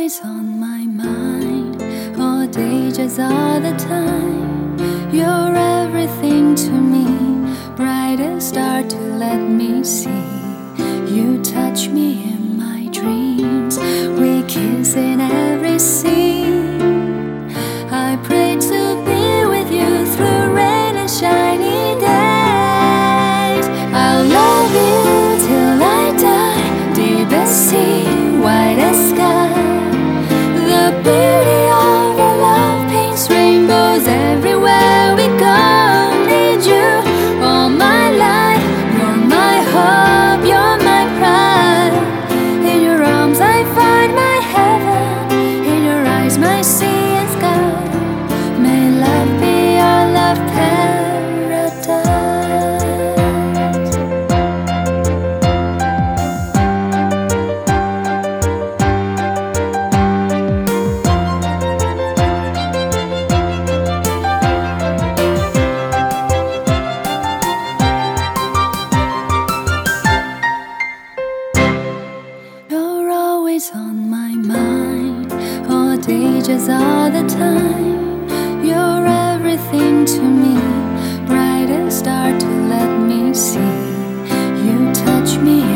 always on my mind, all day, just all the time. You're everything to me, brightest star to let me see. You touch me in my dreams, we kiss in every scene. I pray to be with you through rain and shiny days. I'll love you till I die, deepest sea, widest sky. The beauty of our love paints rainbows everywhere we go. Need you all my life, you're my hope, you're my pride. In your arms I find my heaven, in your eyes my sea and sky. May love be our love paradise. You're always on my mind, all day, just all the time. You're everything to me, brightest star to let me see. You touch me